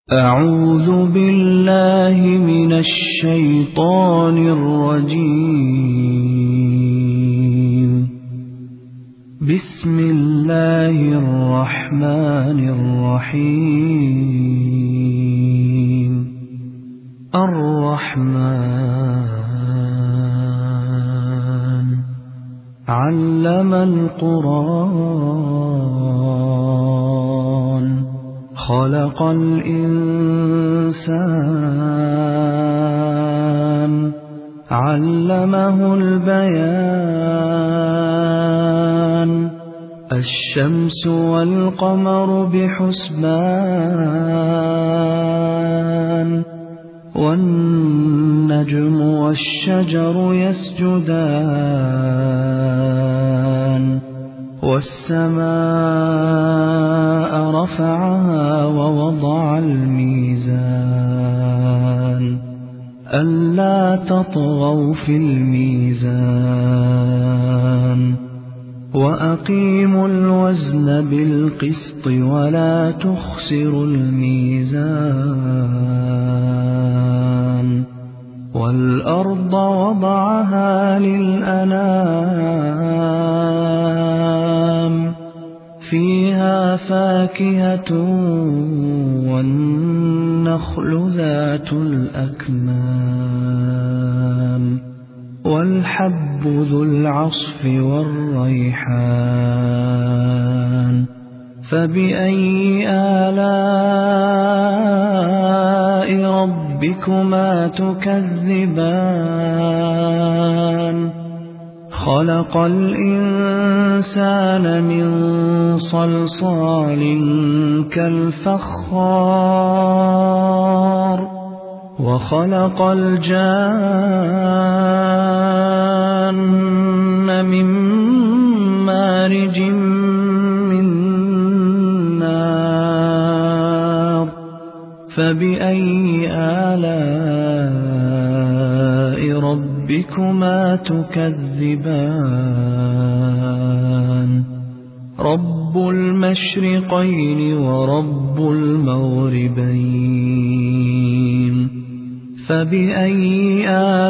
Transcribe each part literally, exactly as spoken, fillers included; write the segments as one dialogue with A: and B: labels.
A: أعوذ بالله من الشيطان الرجيم. بسم الله الرحمن الرحيم. الرحمن علم القرآن خلق الإنسان علمه البيان. الشمس والقمر بحسبان والنجم والشجر يسجدان والسماء رفعها ووضع الميزان ألا تطغوا في الميزان وأقيموا الوزن بالقسط ولا تخسروا الميزان. والأرض وضعها للأنام فيها فاكهة والنخل ذات الأكمام والحب ذو العصف والريحان. فبأي آلاء ربكما تكذبان؟ خلق الإنسان من صلصال كالفخار وخلق الجان من مارج من نار. فبأي آلاء ربكما تكذبان؟ رب المشرقين ورب المغربين. فبأي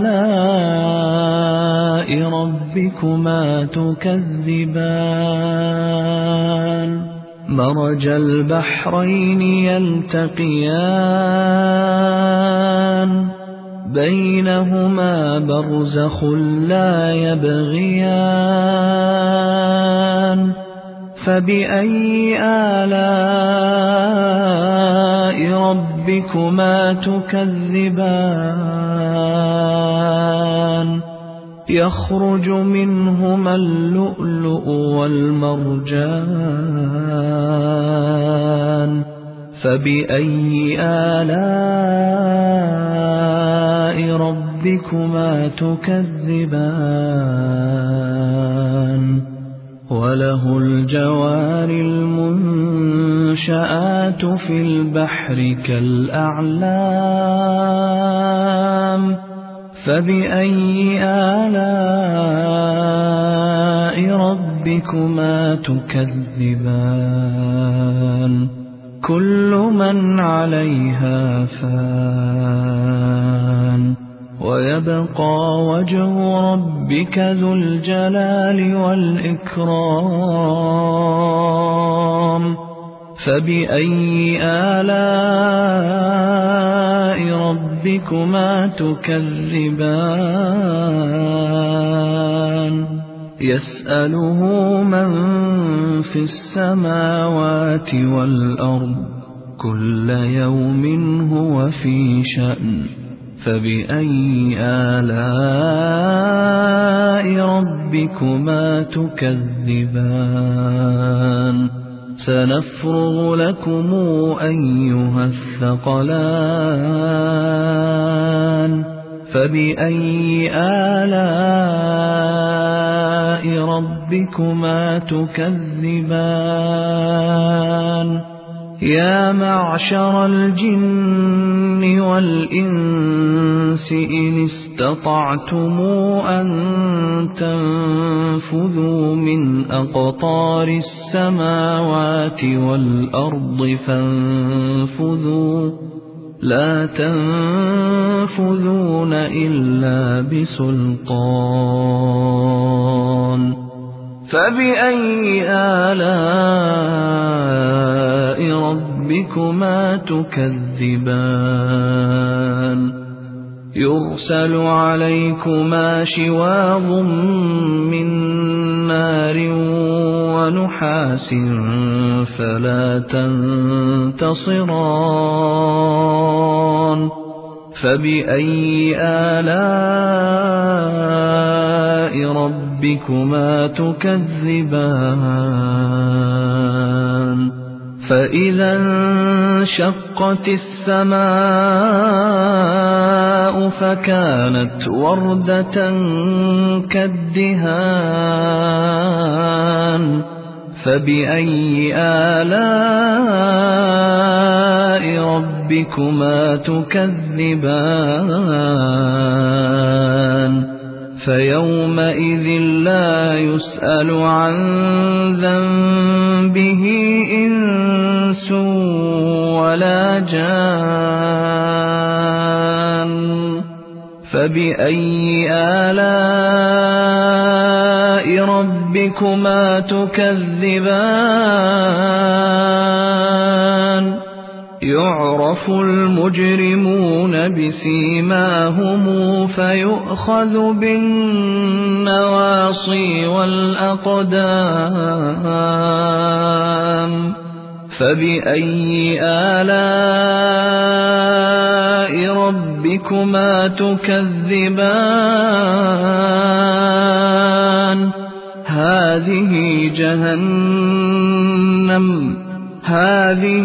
A: آلاء ربكما تكذبان؟ مرج البحرين يلتقيان بينهما برزخ لا يبغيان. فبأي آلاء ربكما تكذبان؟ يخرج منهما اللؤلؤ والمرجان. فبأي آلاء ربكما تكذبان؟ وله الجوار المنشآت في البحر كالأعلام. فبأي آلاء ربكما تكذبان؟ كل من عليها فان ويبقى وجه ربك ذو الجلال والإكرام. فبأي آلاء ربكما تكذبان؟ يسأله من في السماوات والأرض كل يوم هو في شأن. فبأي آلاء ربكما تكذبان؟ سنفرغ لكم أيها الثقلان. فبأي آلاء ربكما تكذبان؟ يا معشر الجن والإنس إن استطعتم أن تنفذوا من أقطار السماوات والأرض فانفذوا لا تنفذون إلا بسلطان فبأي آلاء ربكما تكذبان يرسل عليكما شواظ من نار ونحاس فلا تنتصران فبأي آلاء ربكما تكذبان فإذا انشقت السماء فكانت وردة كالدهان فبأي آلاء ربكما تكذبان فيومئذ لا يسأل عن ذنبه إنس ولا جان فبأي آلاء ربكما تكذبان يعرف المجرمون بسيماهم فيؤخذ بالنواصي والأقدام فبأي آلاء ربكما تكذبان هذه جهنم هذه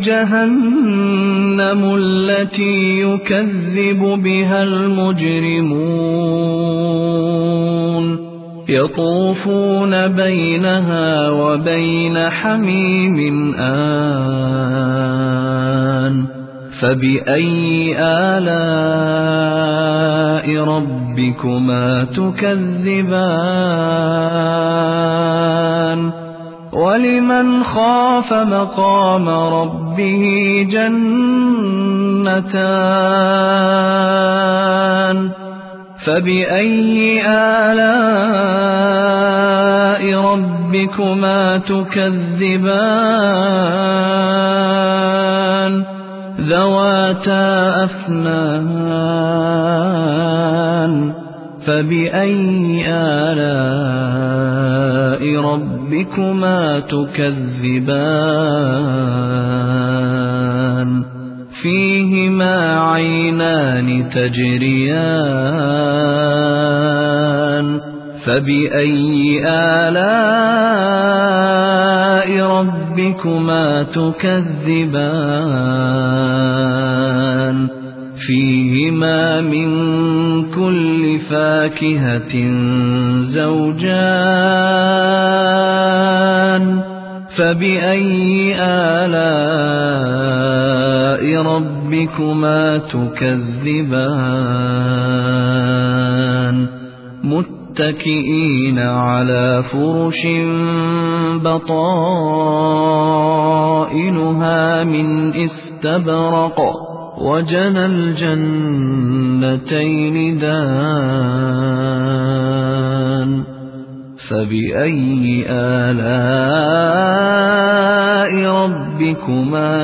A: جهنم التي يكذب بها المجرمون يطوفون بينها وبين حميم آن فبأي آلاء ربكما تكذبان ولمن خاف مقام ربه جنتان فبأي آلاء ربكما تكذبان ذواتا أفنان فبأي آلاء ربكما تكذبان فيهما عينان تجريان فبأي آلاء ربكما تكذبان فيهما من كل فاكهة زوجان فبأي آلاء ربكما تكذبان متكئين على فرش بطائنها من استبرق وجنى الجنتين دان فبأي آلاء ربكما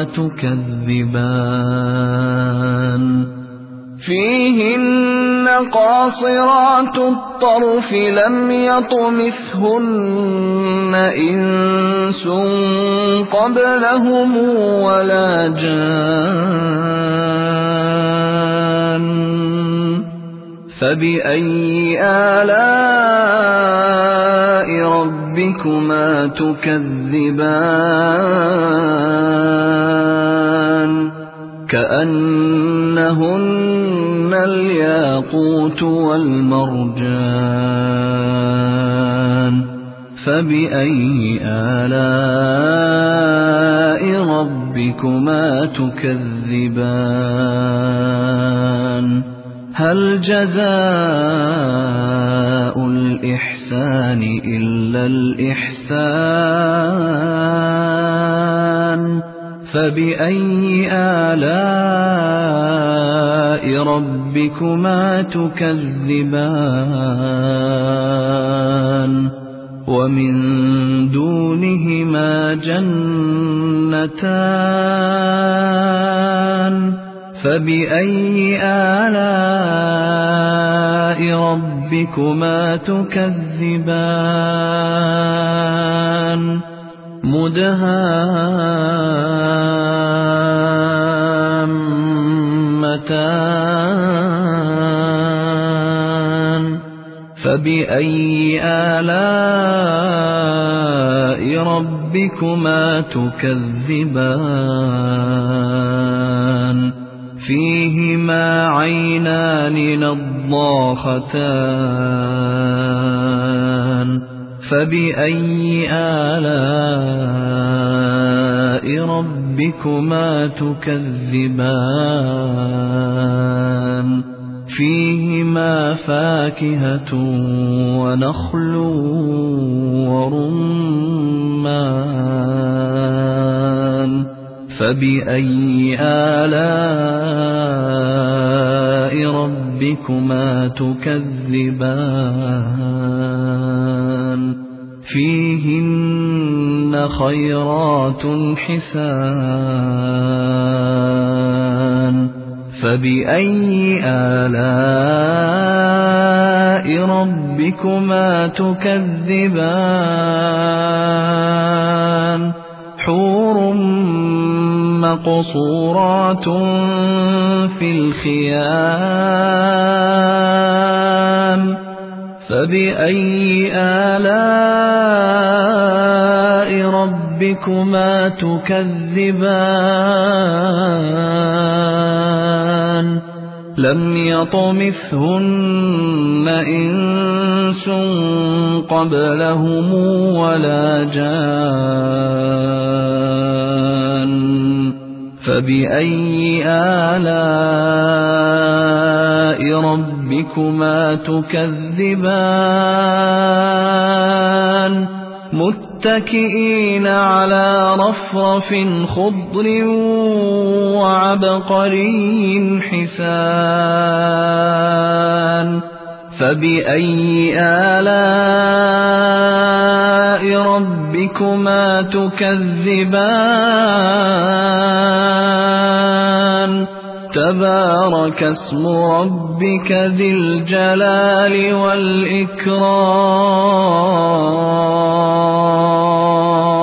A: تكذبان فيهن قاصرات الطرف لم يطمثهن إنس قبلهم ولا جان فبأي آلاء ربكما تكذبان كأنهن الياقوت والمرجان فبأي آلاء ربكما ربكما تكذبان هل جزاء الإحسان إلا الإحسان فبأي آلاء ربكما تكذبان ومن دونهما جنتان فبأي آلاء ربكما تكذبان مدهامتان فبأي آلاء ربكما تكذبان فيهما عينان نضاختان فبأي آلاء ربكما تكذبان فيهما فاكهة ونخل ورمان فبأي آلاء ربكما تكذبان فيهن خيرات حسان فبأي آلاء ربكما تكذبان حور مقصورات في الخيام فبأي آلاء ربكما تكذبان لم يطمثهن إنس قبلهم ولا جان فبأي آلاء ربكما تكذبان متكئين على رفرف خضر وعبقري حسان فبأي آلاء ربكما تكذبان تبارك اسم ربك ذي الجلال والإكرام